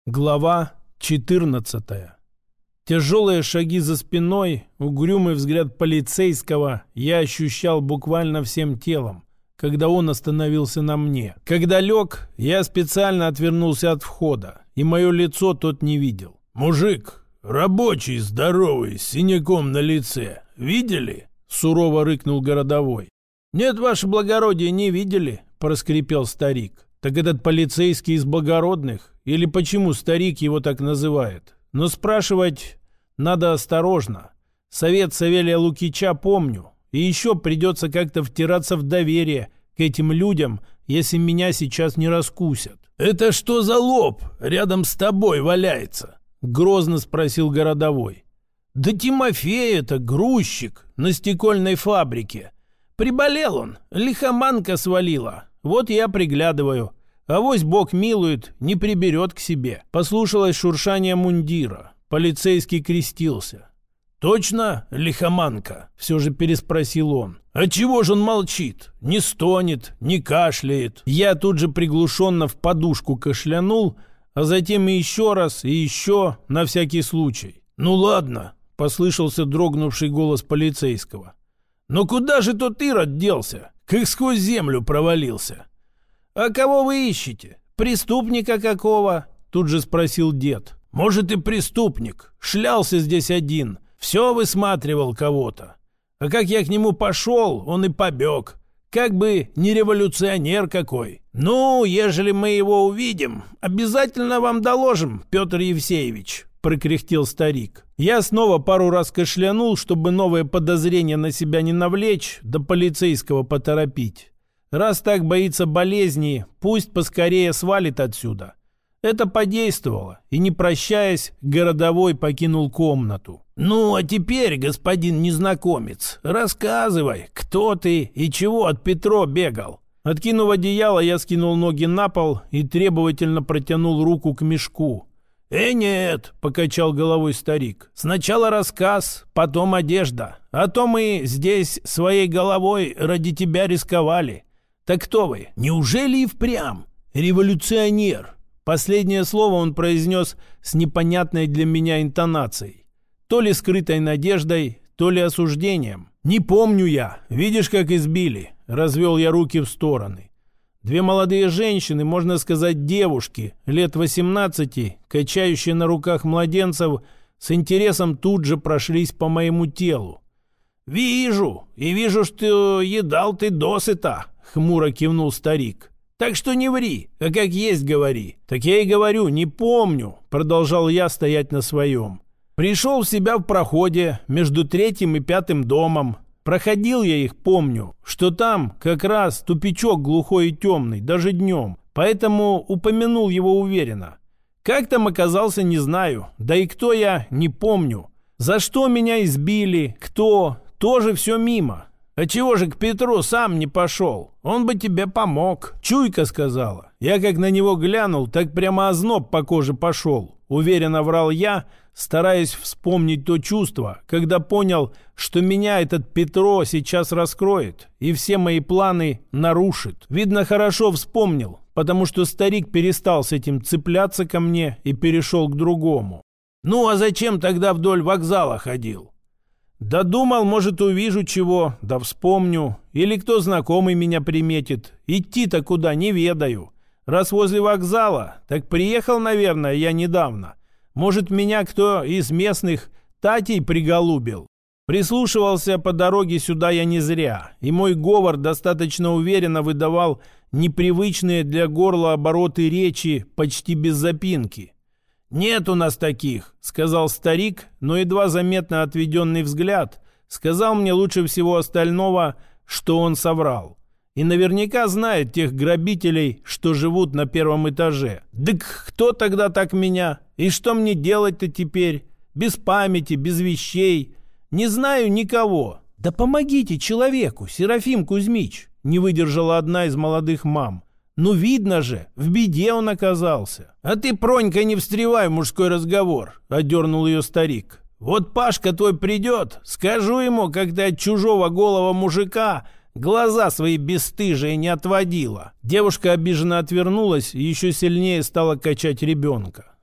Глава 14. Тяжелые шаги за спиной, угрюмый взгляд полицейского я ощущал буквально всем телом, когда он остановился на мне. Когда лег, я специально отвернулся от входа, и мое лицо тот не видел. «Мужик, рабочий, здоровый, с синяком на лице. Видели?» — сурово рыкнул городовой. «Нет, ваше благородие, не видели», — проскрипел старик. «Так этот полицейский из благородных? Или почему старик его так называет? Но спрашивать надо осторожно. Совет Савелия Лукича помню. И еще придется как-то втираться в доверие к этим людям, если меня сейчас не раскусят». «Это что за лоб рядом с тобой валяется?» — грозно спросил городовой. «Да Тимофей это, грузчик на стекольной фабрике. Приболел он, лихоманка свалила. Вот я приглядываю. Авось Бог милует, не приберет к себе». Послушалось шуршание мундира. Полицейский крестился. «Точно лихоманка?» — все же переспросил он. «А чего же он молчит? Не стонет, не кашляет?» Я тут же приглушенно в подушку кашлянул, а затем и еще раз, и еще, на всякий случай. «Ну ладно», — послышался дрогнувший голос полицейского. «Но куда же тот Ирод делся? Как сквозь землю провалился?» «А кого вы ищете? Преступника какого?» — тут же спросил дед. «Может, и преступник. Шлялся здесь один. Все высматривал кого-то. А как я к нему пошел, он и побег. Как бы не революционер какой. Ну, ежели мы его увидим, обязательно вам доложим, Петр Евсеевич», — прокряхтел старик. Я снова пару раз кашлянул, чтобы новые подозрения на себя не навлечь, да полицейского поторопить. Раз так боится болезни, пусть поскорее свалит отсюда. Это подействовало, и, не прощаясь, городовой покинул комнату. «Ну, а теперь, господин незнакомец, рассказывай, кто ты и чего от Петро бегал?» Откинув одеяло, я скинул ноги на пол и требовательно протянул руку к мешку. Нет», — покачал головой старик. «Сначала рассказ, потом одежда. А то мы здесь своей головой ради тебя рисковали. Так кто вы? Неужели и впрямь революционер?» Последнее слово он произнес с непонятной для меня интонацией. То ли скрытой надеждой, то ли осуждением. «Не помню я. Видишь, как избили?» — развел я руки в стороны. Две молодые женщины, можно сказать девушки, лет 18, качающие на руках младенцев, с интересом тут же прошлись по моему телу. «Вижу, и вижу, что едал ты досыта», — хмуро кивнул старик. «Так что не ври, а как есть говори». «Так я и говорю, не помню», — продолжал я стоять на своем. «Пришел в себя в проходе между 3-м и 5-м домом. Проходил я их, помню, что там как раз тупичок глухой и темный, даже днем, поэтому упомянул его уверенно. Как там оказался, не знаю, да и кто я, не помню. За что меня избили, кто, тоже все мимо». «А чего же к Петру сам не пошел? Он бы тебе помог». «Чуйка сказала». Я как на него глянул, так прямо озноб по коже пошел. Уверенно врал я, стараясь вспомнить то чувство, когда понял, что меня этот Петро сейчас раскроет и все мои планы нарушит. Видно, хорошо вспомнил, потому что старик перестал с этим цепляться ко мне и перешел к другому. «Ну, а зачем тогда вдоль вокзала ходил?» «Да думал, может, увижу чего, да вспомню. Или кто знакомый меня приметит. Идти-то куда, не ведаю. Раз возле вокзала, так приехал, наверное, я недавно. Может, меня кто из местных татей приголубил. Прислушивался по дороге сюда я не зря, и мой говор достаточно уверенно выдавал непривычные для горла обороты речи почти без запинки. «Нет у нас таких», — сказал старик, но едва заметно отведенный взгляд сказал мне лучше всего остального, что он соврал. И наверняка знает тех грабителей, что живут на 1-м этаже. «Дык, кто тогда так меня? И что мне делать-то теперь? Без памяти, без вещей. Не знаю никого». «Да помогите человеку, Серафим Кузьмич», — не выдержала одна из молодых мам. «Ну, видно же, в беде он оказался». «А ты, Пронька, не встревай в мужской разговор», — одернул ее старик. «Вот Пашка твой придет, скажу ему, как ты от чужого голого мужика глаза свои бесстыжие не отводила». Девушка обиженно отвернулась и еще сильнее стала качать ребенка.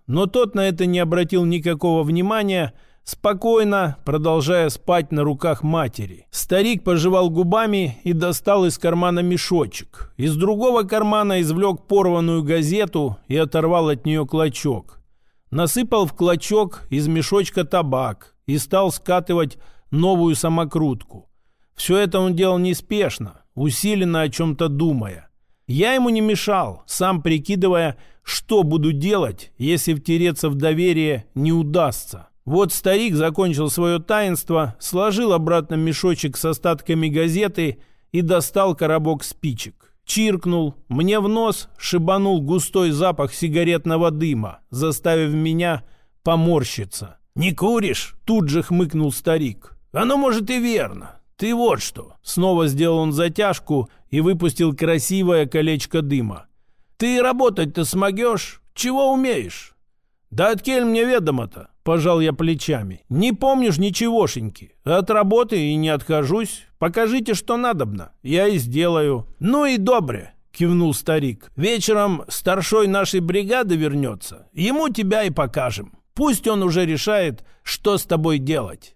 но тот на это не обратил никакого внимания, спокойно продолжая спать на руках матери. Старик пожевал губами и достал из кармана мешочек. Из другого кармана извлек порванную газету и оторвал от нее клочок. Насыпал в клочок из мешочка табак и стал скатывать новую самокрутку. Все это он делал неспешно, усиленно о чем-то думая. Я ему не мешал, сам прикидывая, что буду делать, если втереться в доверие не удастся. Вот старик закончил свое таинство, сложил обратно мешочек с остатками газеты и достал коробок спичек. Чиркнул, мне в нос шибанул густой запах сигаретного дыма, заставив меня поморщиться. «Не куришь?» – тут же хмыкнул старик. «Оно, может, и верно. Ты вот что». Снова сделал он затяжку и выпустил красивое колечко дыма. «Ты работать-то смогешь? Чего умеешь?» «Да откель мне ведомо-то?» – пожал я плечами. «Не помнишь ничегошеньки. От работы и не откажусь. Покажите, что надобно. Я и сделаю». «Ну и добре», – кивнул старик. «Вечером старшой нашей бригады вернется. Ему тебя и покажем. Пусть он уже решает, что с тобой делать».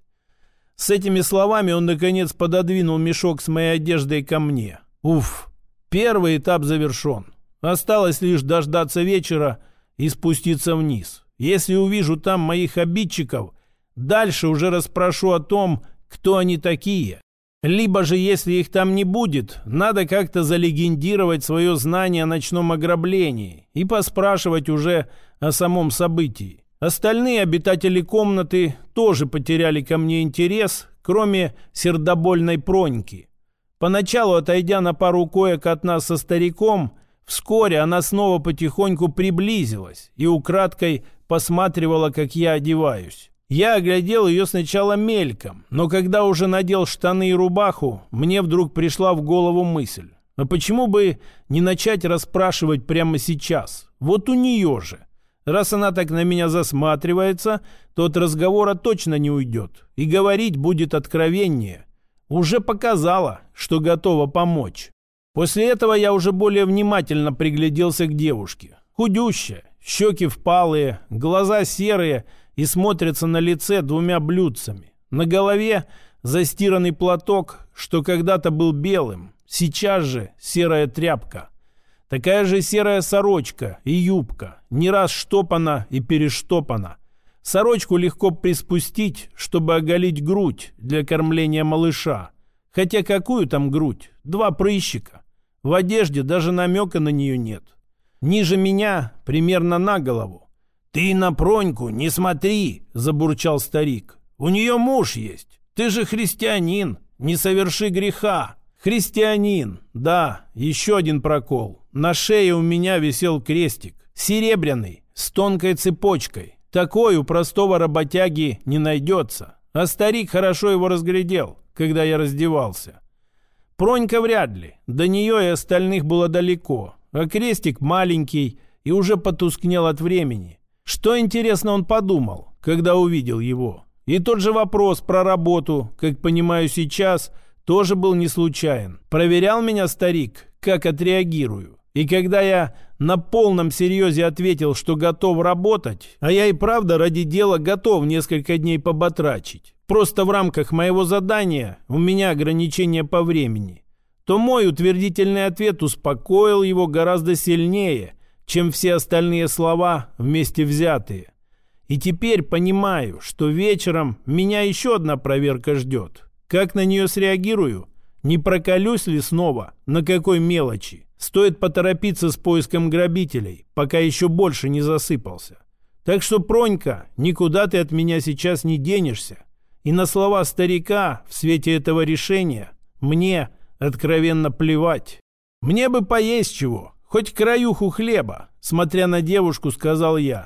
С этими словами он, наконец, пододвинул мешок с моей одеждой ко мне. Уф, первый этап завершен. Осталось лишь дождаться вечера и спуститься вниз. Если увижу там моих обидчиков, дальше уже расспрошу о том, кто они такие. Либо же, если их там не будет, надо как-то залегендировать свое знание о ночном ограблении и поспрашивать уже о самом событии. Остальные обитатели комнаты тоже потеряли ко мне интерес, кроме сердобольной Проньки. Поначалу, отойдя на пару коек от нас со стариком, вскоре она снова потихоньку приблизилась и украдкой посматривала, как я одеваюсь. Я оглядел ее сначала мельком, но когда уже надел штаны и рубаху, мне вдруг пришла в голову мысль. А почему бы не начать расспрашивать прямо сейчас? Вот у нее же. Раз она так на меня засматривается, то от разговора точно не уйдет. И говорить будет откровеннее. Уже показала, что готова помочь. После этого я уже более внимательно пригляделся к девушке. Худющая, щеки впалые, глаза серые и смотрятся на лице двумя блюдцами. На голове застиранный платок, что когда-то был белым, сейчас же серая тряпка. Такая же серая сорочка и юбка, не раз штопана и перештопана. Сорочку легко приспустить, чтобы оголить грудь для кормления малыша. Хотя какую там грудь? 2 прыщика. В одежде даже намека на нее нет. Ниже меня, примерно на голову. «Ты на Проньку не смотри», — забурчал старик. «У нее муж есть. Ты же христианин, не соверши греха». Христианин, да, еще один прокол. На шее у меня висел крестик. Серебряный, с тонкой цепочкой. Такой у простого работяги не найдется. А старик хорошо его разглядел, когда я раздевался. Пронька вряд ли. До нее и остальных было далеко. А крестик маленький и уже потускнел от времени. Что, интересно, он подумал, когда увидел его? И тот же вопрос про работу, как понимаю сейчас, тоже был не случайен. Проверял меня старик, как отреагирую. И когда я на полном серьезе ответил, что готов работать, а я и правда ради дела готов несколько дней поботрачить, просто в рамках моего задания у меня ограничения по времени, то мой утвердительный ответ успокоил его гораздо сильнее, чем все остальные слова вместе взятые. И теперь понимаю, что вечером меня еще одна проверка ждет. Как на нее среагирую? Не проколюсь ли снова? На какой мелочи? Стоит поторопиться с поиском грабителей, пока еще больше не засыпался. Так что, Пронька, никуда ты от меня сейчас не денешься. И на слова старика в свете этого решения мне откровенно плевать. Мне бы поесть чего, хоть краюху хлеба, смотря на девушку, сказал я.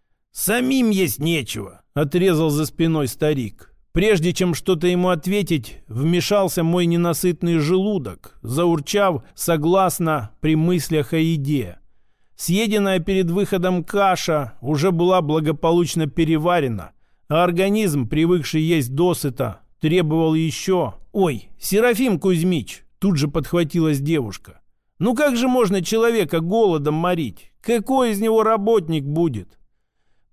«Самим есть нечего», — отрезал за спиной старик. Прежде чем что-то ему ответить, вмешался мой ненасытный желудок, заурчав согласно при мыслях о еде. Съеденная перед выходом каша уже была благополучно переварена, а организм, привыкший есть досыта, требовал еще. «Ой, Серафим Кузьмич!» — тут же подхватилась девушка. «Ну как же можно человека голодом морить? Какой из него работник будет?»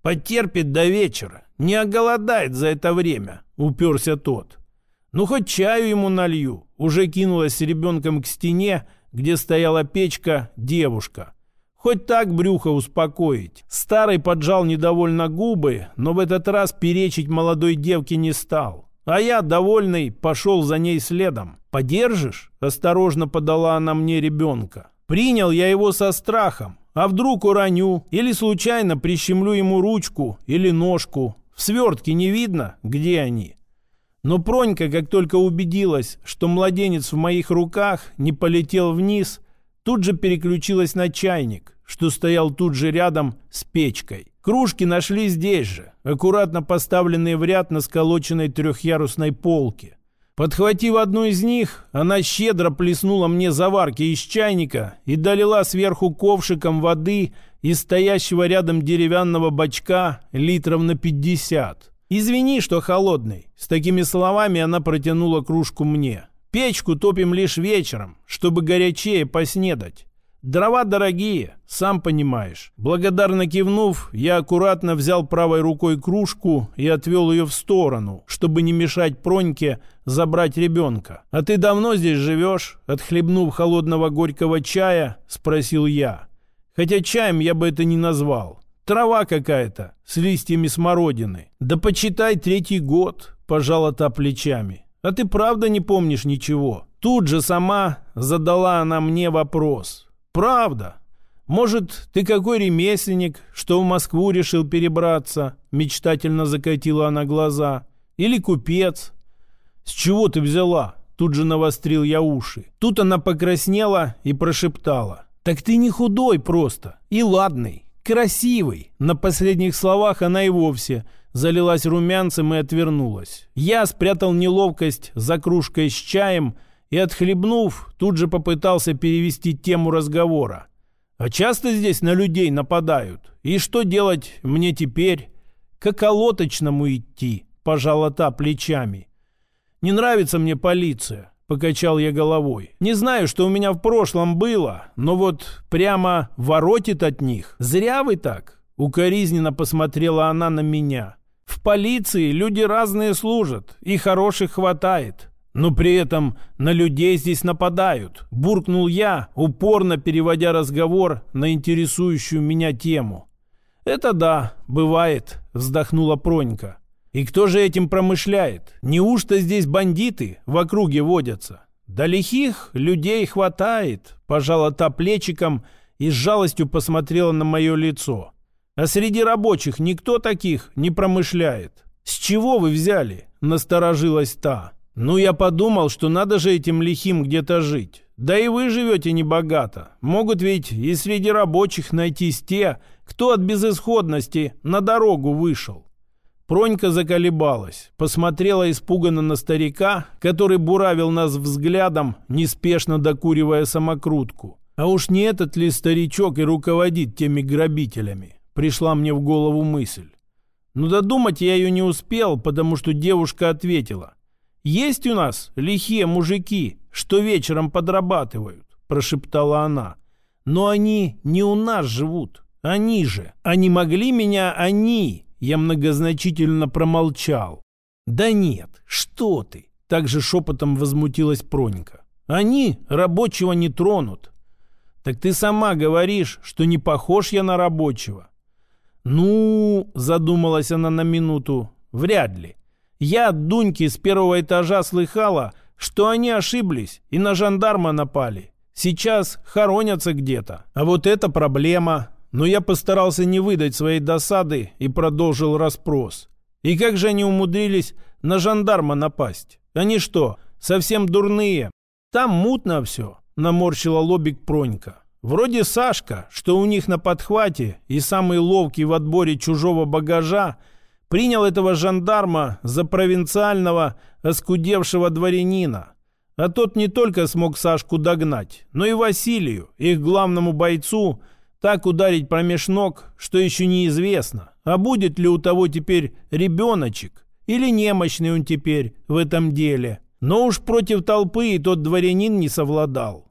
Потерпит до вечера, не оголодает за это время, уперся тот. Ну, хоть чаю ему налью. Уже кинулась с ребенком к стене, где стояла печка, девушка. Хоть так брюхо успокоить. Старый поджал недовольно губы, но в этот раз перечить молодой девке не стал. А я, довольный, пошел за ней следом. «Подержишь?» – осторожно подала она мне ребенка. Принял я его со страхом. А вдруг уроню или случайно прищемлю ему ручку или ножку. В свертке не видно, где они. Но Пронька, как только убедилась, что младенец в моих руках не полетел вниз, тут же переключилась на чайник, что стоял тут же рядом с печкой. Кружки нашли здесь же, аккуратно поставленные в ряд на сколоченной трехъярусной полке. Подхватив одну из них, она щедро плеснула мне заварки из чайника и долила сверху ковшиком воды из стоящего рядом деревянного бачка литров на 50. «Извини, что холодный». С такими словами она протянула кружку мне. «Печку топим лишь вечером, чтобы горячее поснедать. Дрова дорогие, сам понимаешь». Благодарно кивнув, я аккуратно взял правой рукой кружку и отвел ее в сторону, чтобы не мешать Проньке забрать ребенка. «А ты давно здесь живешь?» Отхлебнув холодного горького чая, спросил я. Хотя чаем я бы это не назвал. Трава какая-то, с листьями смородины. «Да почитай 3-й год», — пожала та плечами. «А ты правда не помнишь ничего?» Тут же сама задала она мне вопрос. «Правда? Может, ты какой ремесленник, что в Москву решил перебраться?» Мечтательно закатила она глаза. «Или купец?» «С чего ты взяла?» Тут же навострил я уши. Тут она покраснела и прошептала. «Так ты не худой просто, и ладный. Красивый!» На последних словах она и вовсе залилась румянцем и отвернулась. Я спрятал неловкость за кружкой с чаем и, отхлебнув, тут же попытался перевести тему разговора. «А часто здесь на людей нападают? И что делать мне теперь?» «К околоточному идти», — пожала та плечами. «Не нравится мне полиция», — покачал я головой. «Не знаю, что у меня в прошлом было, но вот прямо воротит от них. Зря вы так», — укоризненно посмотрела она на меня. «В полиции люди разные служат, и хороших хватает. Но при этом на людей здесь нападают», — буркнул я, упорно переводя разговор на интересующую меня тему. «Это да, бывает», — вздохнула Пронька. «И кто же этим промышляет? Неужто здесь бандиты в округе водятся?» «Да лихих людей хватает», — пожала та плечиком и с жалостью посмотрела на мое лицо. «А среди рабочих никто таких не промышляет». «С чего вы взяли?» — насторожилась та. «Ну, я подумал, что надо же этим лихим где-то жить. Да и вы живете небогато. Могут ведь и среди рабочих найтись те, кто от безысходности на дорогу вышел». Пронька заколебалась, посмотрела испуганно на старика, который буравил нас взглядом, неспешно докуривая самокрутку. А уж не этот ли старичок и руководит теми грабителями? Пришла мне в голову мысль. Но додумать я ее не успел, потому что девушка ответила. «Есть у нас лихие мужики, что вечером подрабатывают», — прошептала она. «Но они не у нас живут, они же. Они могли меня, они...» Я многозначительно промолчал. «Да нет, что ты!» — также шепотом возмутилась Пронька. «Они рабочего не тронут». «Так ты сама говоришь, что не похож я на рабочего». «Ну...» — задумалась она на минуту. «Вряд ли. Я от Дуньки с 1-го этажа слыхала, что они ошиблись и на жандарма напали. Сейчас хоронятся где-то. А вот это проблема». Но я постарался не выдать своей досады и продолжил расспрос. «И как же они умудрились на жандарма напасть? Они что, совсем дурные? Там мутно все», — наморщила лобик Пронька. «Вроде Сашка, что у них на подхвате и самый ловкий в отборе чужого багажа, принял этого жандарма за провинциального, оскудевшего дворянина. А тот не только смог Сашку догнать, но и Василию, их главному бойцу, так ударить промеж ног, что еще неизвестно, а будет ли у того теперь ребеночек, или немощный он теперь в этом деле. Но уж против толпы и тот дворянин не совладал.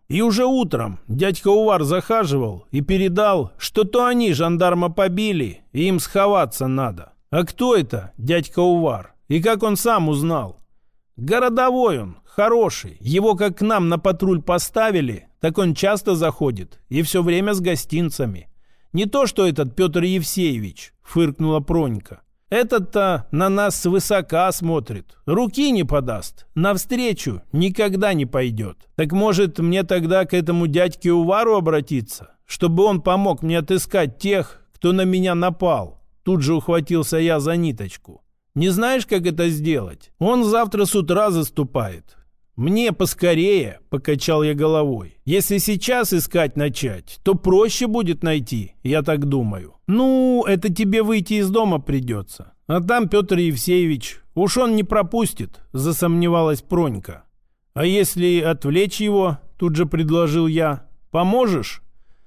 И уже утром дядька Увар захаживал и передал, что то они жандарма побили, и им сховаться надо. А кто это дядька Увар? И как он сам узнал? Городовой он, хороший. Его как к нам на патруль поставили, так он часто заходит и все время с гостинцами. Не то, что этот Петр Евсеевич, фыркнула Пронька. Этот-то на нас свысока смотрит, руки не подаст, навстречу никогда не пойдет. Так может мне тогда к этому дядьке Увару обратиться, чтобы он помог мне отыскать тех, кто на меня напал? Тут же ухватился я за ниточку. Не знаешь, как это сделать? Он завтра с утра заступает. Мне поскорее, покачал я головой. Если сейчас искать начать, то проще будет найти, я так думаю. Ну, это тебе выйти из дома придется. А там Петр Евсеевич, уж он не пропустит, засомневалась Пронька. А если отвлечь его, тут же предложил я. Поможешь?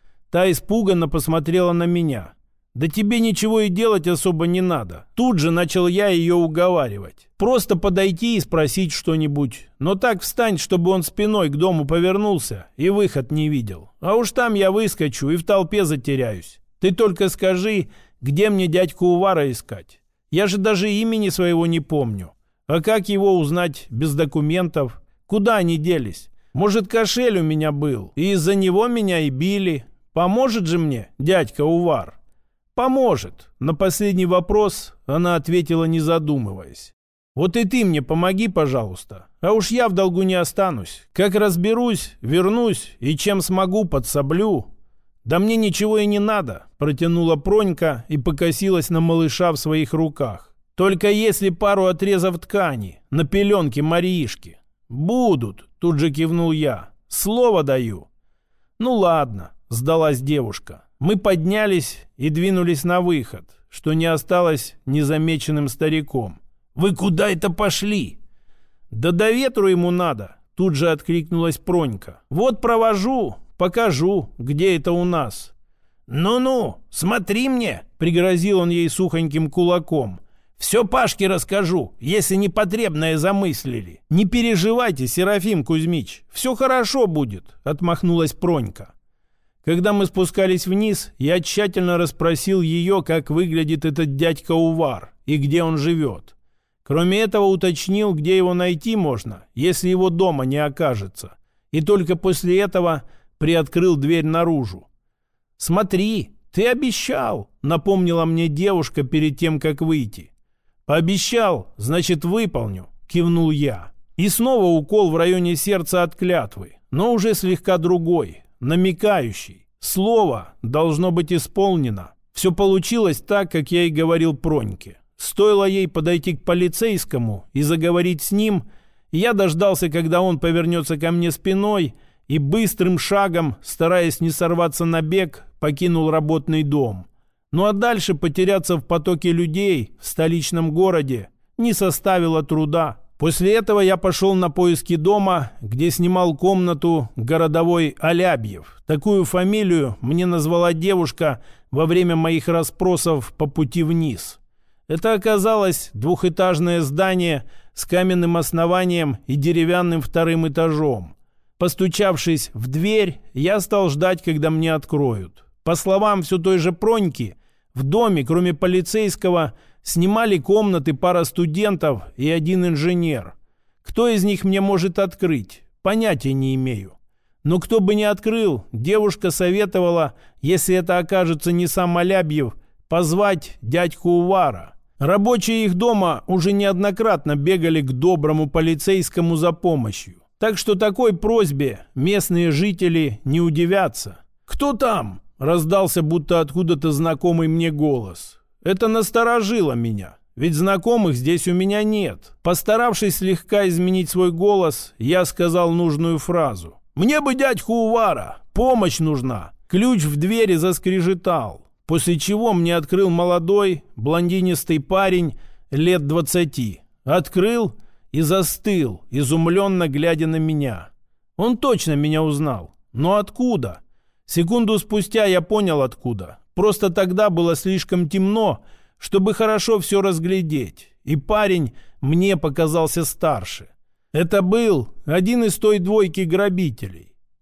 Та испуганно посмотрела на меня. Да тебе ничего и делать особо не надо. Тут же начал я ее уговаривать. Просто подойти и спросить что-нибудь. Но так встань, чтобы он спиной к дому повернулся и выход не видел. А уж там я выскочу и в толпе затеряюсь. Ты только скажи, где мне дядьку Увара искать. Я же даже имени своего не помню. А как его узнать без документов? Куда они делись? Может, кошель у меня был, и из-за него меня и били. Поможет же мне дядька Увар? «Поможет». На последний вопрос она ответила, не задумываясь. «Вот и ты мне помоги, пожалуйста. А уж я в долгу не останусь. Как разберусь, вернусь и чем смогу подсоблю». «Да мне ничего и не надо», — протянула Пронька и покосилась на малыша в своих руках. «Только если пару отрезов ткани на пеленке Мариишки». «Будут», — тут же кивнул я. «Слово даю». «Ну ладно», — сдалась девушка. Мы поднялись и двинулись на выход, что не осталось незамеченным стариком. «Вы куда это пошли?» «Да до ветру ему надо», — тут же откликнулась Пронька. «Вот провожу, покажу, где это у нас». «Ну-ну, смотри мне», — пригрозил он ей сухоньким кулаком. «Все Пашке расскажу, если непотребное замыслили». «Не переживайте, Серафим Кузьмич, все хорошо будет», — отмахнулась Пронька. Когда мы спускались вниз, я тщательно расспросил ее, как выглядит этот дядька Увар и где он живет. Кроме этого уточнил, где его найти можно, если его дома не окажется. И только после этого приоткрыл дверь наружу. «Смотри, ты обещал», — напомнила мне девушка перед тем, как выйти. «Пообещал, значит, выполню», — кивнул я. И снова укол в районе сердца от клятвы, но уже слегка другой, намекающий. Слово должно быть исполнено. Все получилось так, как я и говорил Проньке. Стоило ей подойти к полицейскому и заговорить с ним, я дождался, когда он повернется ко мне спиной, и быстрым шагом, стараясь не сорваться на бег, покинул работный дом. Ну а дальше потеряться в потоке людей в столичном городе не составило труда. После этого я пошел на поиски дома, где снимал комнату городовой Алябьев. Такую фамилию мне назвала девушка во время моих расспросов по пути вниз. Это оказалось двухэтажное здание с каменным основанием и деревянным вторым этажом. Постучавшись в дверь, я стал ждать, когда мне откроют. По словам все той же Проньки, в доме, кроме полицейского, снимали комнаты пара студентов и один инженер. Кто из них мне может открыть? Понятия не имею. Но кто бы ни открыл, девушка советовала, если это окажется не сам Алябьев, позвать дядьку Увара. Рабочие их дома уже неоднократно бегали к доброму полицейскому за помощью. Так что такой просьбе местные жители не удивятся. «Кто там?» — раздался будто откуда-то знакомый мне голос. Это насторожило меня, ведь знакомых здесь у меня нет. Постаравшись слегка изменить свой голос, я сказал нужную фразу. «Мне бы дядьку Увара, помощь нужна». Ключ в двери заскрежетал, после чего мне открыл молодой, блондинистый парень лет 20. Открыл и застыл, изумленно глядя на меня. Он точно меня узнал. Но откуда? Секунду спустя я понял, откуда. Просто тогда было слишком темно, чтобы хорошо все разглядеть, и парень мне показался старше. Это был один из той двойки грабителей.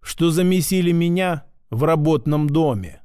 что замесили меня в работном доме.